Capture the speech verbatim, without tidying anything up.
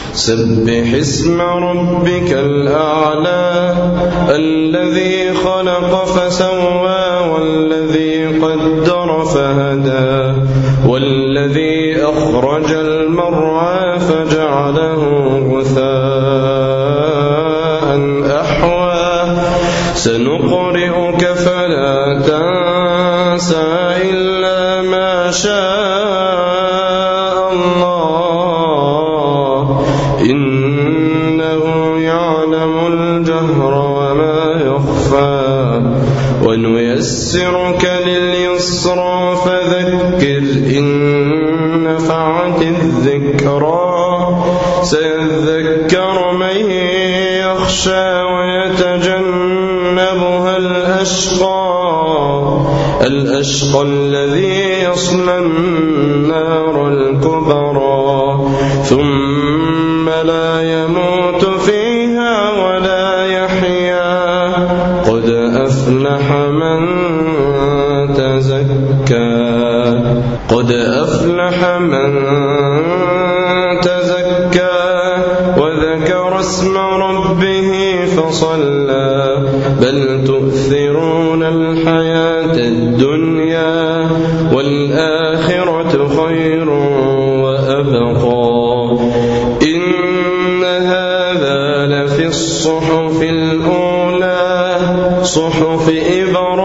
سبح اسم ربك الأعلى الذي خلق فسوى والذي قدر فهدى والذي أخرج المرعى فجعله غثاء أحوى سنقرئك فلا تنسى إلا ما شاء الله إنه يعلم الجهر وما يخفى ونيسرك لليسرى فذكر إن نفعت الذكرى سيذكر من يخشى ويتجنبها الأشقى الأشقى الذي يصلى النار الكبرى ثم لا يموت فيها ولا يحيا قد أفلح من تزكى قد أفلح من تزكى وذكر اسم ربه فصلى بل تؤثرون الحياة الدنيا والآخرة خير وأبقى إن هذا لفي الصحف الأولى صحف إبراهيم